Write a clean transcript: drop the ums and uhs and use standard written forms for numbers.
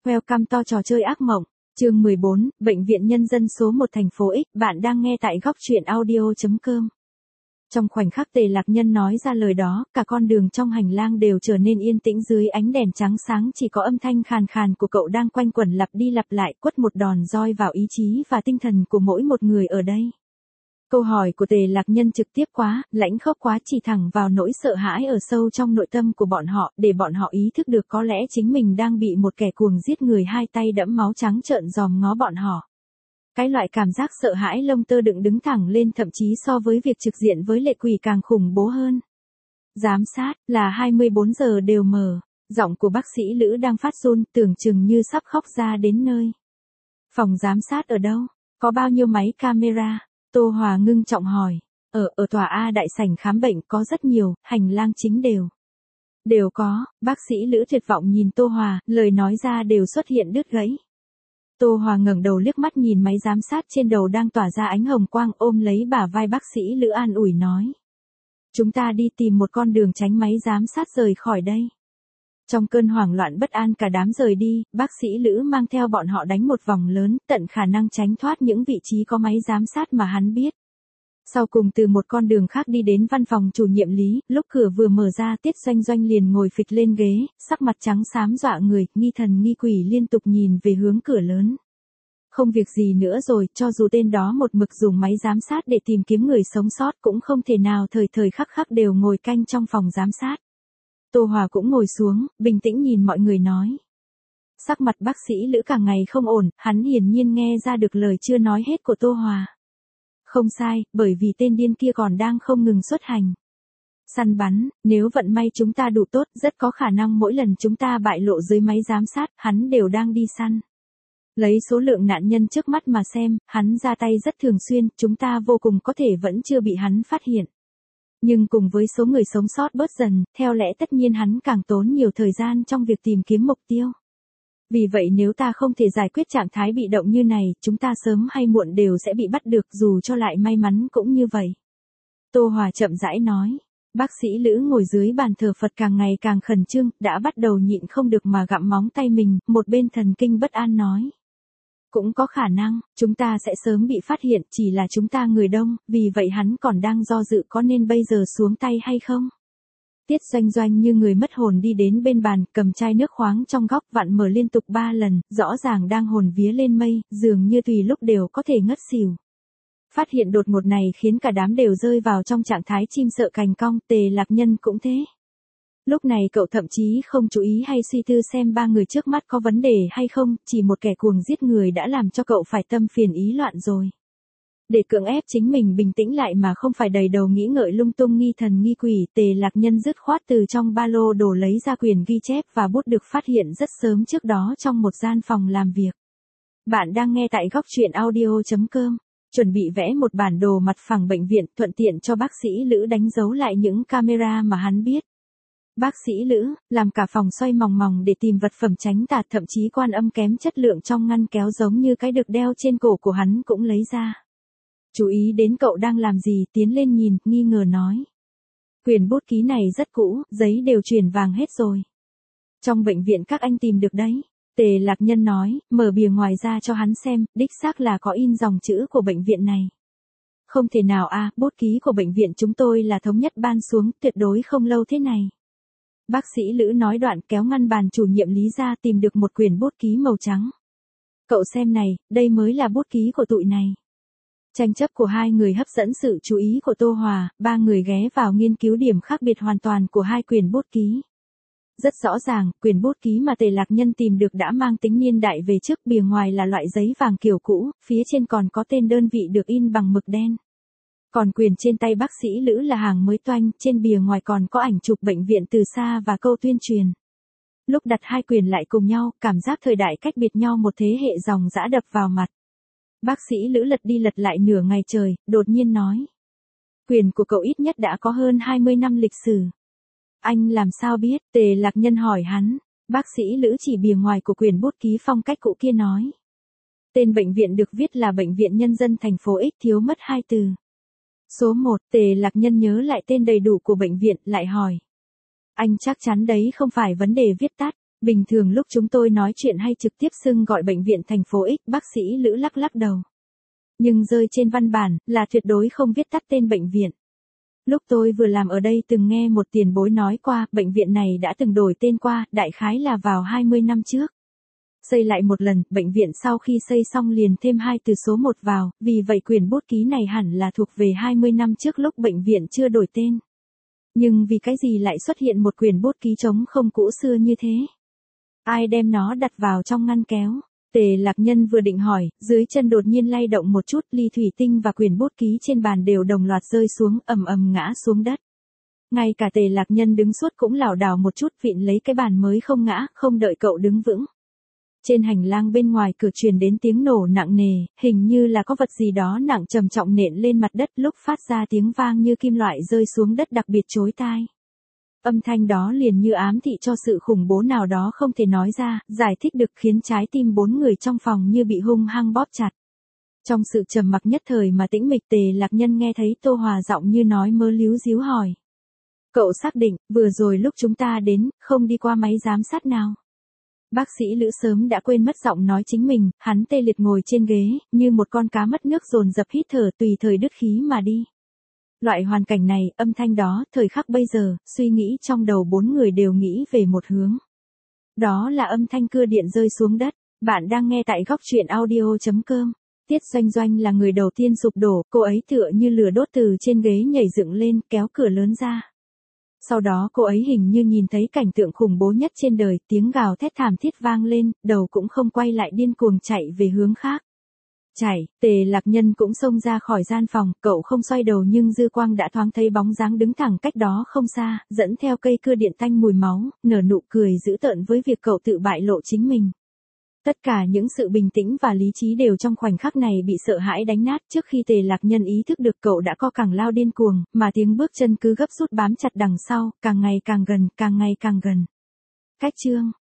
Welcome to trò chơi ác mộng. Chương 14, Bệnh viện Nhân dân số 1 thành phố X. Bạn đang nghe tại góc truyện audio.com. Trong khoảnh khắc Tề Lạc Nhân nói ra lời đó, cả con đường trong hành lang đều trở nên yên tĩnh dưới ánh đèn trắng sáng, chỉ có âm thanh khàn khàn của cậu đang quanh quẩn lặp đi lặp lại, quất một đòn roi vào ý chí và tinh thần của mỗi một người ở đây. Câu hỏi của Tề Lạc Nhân trực tiếp quá, lãnh khốc quá, chỉ thẳng vào nỗi sợ hãi ở sâu trong nội tâm của bọn họ, để bọn họ ý thức được có lẽ chính mình đang bị một kẻ cuồng giết người hai tay đẫm máu trắng trợn dòm ngó bọn họ. Cái loại cảm giác sợ hãi lông tơ dựng đứng thẳng lên, thậm chí so với việc trực diện với lệ quỷ càng khủng bố hơn. Giám sát, là 24 giờ đều mở, giọng của bác sĩ Lữ đang phát run, tưởng chừng như sắp khóc ra đến nơi. Phòng giám sát ở đâu? Có bao nhiêu máy camera? Tô Hòa ngưng trọng hỏi. Ở tòa A đại sảnh khám bệnh có rất nhiều, hành lang chính đều có. Bác sĩ Lữ tuyệt vọng nhìn Tô Hòa, lời nói ra đều xuất hiện đứt gãy. Tô Hòa ngẩng đầu liếc mắt nhìn máy giám sát trên đầu đang tỏa ra ánh hồng quang, ôm lấy bả vai bác sĩ Lữ an ủi nói. Chúng ta đi tìm một con đường tránh máy giám sát rời khỏi đây. Trong cơn hoảng loạn bất an cả đám rời đi, bác sĩ Lữ mang theo bọn họ đánh một vòng lớn, tận khả năng tránh thoát những vị trí có máy giám sát mà hắn biết. Sau cùng từ một con đường khác đi đến văn phòng chủ nhiệm Lý, lúc cửa vừa mở ra Tiết Doanh Doanh liền ngồi phịch lên ghế, sắc mặt trắng xám dọa người, nghi thần nghi quỷ liên tục nhìn về hướng cửa lớn. Không việc gì nữa rồi, cho dù tên đó một mực dùng máy giám sát để tìm kiếm người sống sót cũng không thể nào thời thời khắc khắc đều ngồi canh trong phòng giám sát. Tô Hòa cũng ngồi xuống, bình tĩnh nhìn mọi người nói. Sắc mặt bác sĩ Lữ càng ngày không ổn, hắn hiển nhiên nghe ra được lời chưa nói hết của Tô Hòa. Không sai, bởi vì tên điên kia còn đang không ngừng xuất hành. Săn bắn, nếu vận may chúng ta đủ tốt, rất có khả năng mỗi lần chúng ta bại lộ dưới máy giám sát, hắn đều đang đi săn. Lấy số lượng nạn nhân trước mắt mà xem, hắn ra tay rất thường xuyên, chúng ta vô cùng có thể vẫn chưa bị hắn phát hiện. Nhưng cùng với số người sống sót bớt dần, theo lẽ tất nhiên hắn càng tốn nhiều thời gian trong việc tìm kiếm mục tiêu. Vì vậy nếu ta không thể giải quyết trạng thái bị động như này, chúng ta sớm hay muộn đều sẽ bị bắt được, dù cho lại may mắn cũng như vậy. Tô Hòa chậm rãi nói. Bác sĩ Lữ ngồi dưới bàn thờ Phật càng ngày càng khẩn trương, đã bắt đầu nhịn không được mà gặm móng tay mình, một bên thần kinh bất an nói. Cũng có khả năng, chúng ta sẽ sớm bị phát hiện, chỉ là chúng ta người đông, vì vậy hắn còn đang do dự có nên bây giờ xuống tay hay không. Tiết Doanh Doanh như người mất hồn đi đến bên bàn, cầm chai nước khoáng trong góc vặn mở liên tục 3 lần, rõ ràng đang hồn vía lên mây, dường như tùy lúc đều có thể ngất xỉu. Phát hiện đột ngột này khiến cả đám đều rơi vào trong trạng thái chim sợ cành cong, Tề Lạc Nhân cũng thế. Lúc này cậu thậm chí không chú ý hay suy tư xem ba người trước mắt có vấn đề hay không, chỉ một kẻ cuồng giết người đã làm cho cậu phải tâm phiền ý loạn rồi. Để cưỡng ép chính mình bình tĩnh lại mà không phải đầy đầu nghĩ ngợi lung tung nghi thần nghi quỷ, Tề Lạc Nhân dứt khoát từ trong ba lô đồ lấy ra quyển ghi chép và bút được phát hiện rất sớm trước đó trong một gian phòng làm việc. Bạn đang nghe tại góc truyện audio.com. Chuẩn bị vẽ một bản đồ mặt phẳng bệnh viện, thuận tiện cho bác sĩ Lữ đánh dấu lại những camera mà hắn biết. Bác sĩ Lữ, làm cả phòng xoay mòng mòng để tìm vật phẩm tránh tà, thậm chí quan âm kém chất lượng trong ngăn kéo giống như cái được đeo trên cổ của hắn cũng lấy ra. Chú ý đến cậu đang làm gì, tiến lên nhìn, nghi ngờ nói. Quyển bút ký này rất cũ, giấy đều chuyển vàng hết rồi. Trong bệnh viện các anh tìm được đấy. Tề Lạc Nhân nói, mở bìa ngoài ra cho hắn xem, đích xác là có in dòng chữ của bệnh viện này. Không thể nào a, bút ký của bệnh viện chúng tôi là thống nhất ban xuống, tuyệt đối không lâu thế này. Bác sĩ Lữ nói đoạn kéo ngăn bàn chủ nhiệm Lý ra tìm được một quyển bút ký màu trắng. Cậu xem này, đây mới là bút ký của tụi này. Tranh chấp của hai người hấp dẫn sự chú ý của Tô Hòa, ba người ghé vào nghiên cứu điểm khác biệt hoàn toàn của hai quyển bút ký. Rất rõ ràng, quyển bút ký mà Tề Lạc Nhân tìm được đã mang tính niên đại về trước, bìa ngoài là loại giấy vàng kiểu cũ, phía trên còn có tên đơn vị được in bằng mực đen. Còn quyển trên tay bác sĩ Lữ là hàng mới toanh, trên bìa ngoài còn có ảnh chụp bệnh viện từ xa và câu tuyên truyền. Lúc đặt hai quyển lại cùng nhau, cảm giác thời đại cách biệt nhau một thế hệ dòng dã đập vào mặt. Bác sĩ Lữ lật đi lật lại nửa ngày trời, đột nhiên nói. Quyển của cậu ít nhất đã có hơn 20 năm lịch sử. Anh làm sao biết? Tề Lạc Nhân hỏi hắn. Bác sĩ Lữ chỉ bìa ngoài của quyển bút ký phong cách cũ kia nói. Tên bệnh viện được viết là Bệnh viện Nhân dân thành phố X, thiếu mất 2 từ. Số 1, Tề Lạc Nhân nhớ lại tên đầy đủ của bệnh viện, lại hỏi. Anh chắc chắn đấy không phải vấn đề viết tắt. Bình thường lúc chúng tôi nói chuyện hay trực tiếp xưng gọi bệnh viện thành phố X, bác sĩ Lữ lắc lắc đầu. Nhưng rơi trên văn bản, là tuyệt đối không viết tắt tên bệnh viện. Lúc tôi vừa làm ở đây từng nghe một tiền bối nói qua, bệnh viện này đã từng đổi tên qua, đại khái là vào 20 năm trước. Xây lại một lần, bệnh viện sau khi xây xong liền thêm 2 từ số 1 vào, vì vậy quyển bút ký này hẳn là thuộc về 20 năm trước lúc bệnh viện chưa đổi tên. Nhưng vì cái gì lại xuất hiện một quyển bút ký trống không cũ xưa như thế? Ai đem nó đặt vào trong ngăn kéo? Tề Lạc Nhân vừa định hỏi, dưới chân đột nhiên lay động một chút, ly thủy tinh và quyển bút ký trên bàn đều đồng loạt rơi xuống, ầm ầm ngã xuống đất. Ngay cả Tề Lạc Nhân đứng suốt cũng lảo đảo một chút, vịn lấy cái bàn mới không ngã, không đợi cậu đứng vững. Trên hành lang bên ngoài cửa truyền đến tiếng nổ nặng nề, hình như là có vật gì đó nặng trầm trọng nện lên mặt đất, lúc phát ra tiếng vang như kim loại rơi xuống đất đặc biệt chói tai. Âm thanh đó liền như ám thị cho sự khủng bố nào đó không thể nói ra, giải thích được, khiến trái tim 4 người trong phòng như bị hung hăng bóp chặt. Trong sự trầm mặc nhất thời mà tĩnh mịch, Tề Lạc Nhân nghe thấy Tô Hòa giọng như nói mớ líu díu hỏi. Cậu xác định, vừa rồi lúc chúng ta đến, không đi qua máy giám sát nào? Bác sĩ Lữ sớm đã quên mất giọng nói chính mình, hắn tê liệt ngồi trên ghế, như một con cá mất nước dồn dập hít thở tùy thời đứt khí mà đi. Loại hoàn cảnh này, âm thanh đó, thời khắc bây giờ, suy nghĩ trong đầu 4 người đều nghĩ về một hướng. Đó là âm thanh cưa điện rơi xuống đất. Bạn đang nghe tại góc truyện audio.com. Tiết Doanh Doanh là người đầu tiên sụp đổ, cô ấy tựa như lửa đốt từ trên ghế nhảy dựng lên, kéo cửa lớn ra. Sau đó cô ấy hình như nhìn thấy cảnh tượng khủng bố nhất trên đời, tiếng gào thét thảm thiết vang lên, đầu cũng không quay lại điên cuồng chạy về hướng khác. Chạy, Tề Lạc Nhân cũng xông ra khỏi gian phòng, cậu không xoay đầu nhưng dư quang đã thoáng thấy bóng dáng đứng thẳng cách đó không xa, dẫn theo cây cưa điện tanh mùi máu, nở nụ cười dữ tợn với việc cậu tự bại lộ chính mình. Tất cả những sự bình tĩnh và lý trí đều trong khoảnh khắc này bị sợ hãi đánh nát, trước khi Tề Lạc Nhân ý thức được cậu đã co cẳng lao điên cuồng, mà tiếng bước chân cứ gấp rút bám chặt đằng sau, càng ngày càng gần, càng ngày càng gần. Cách chương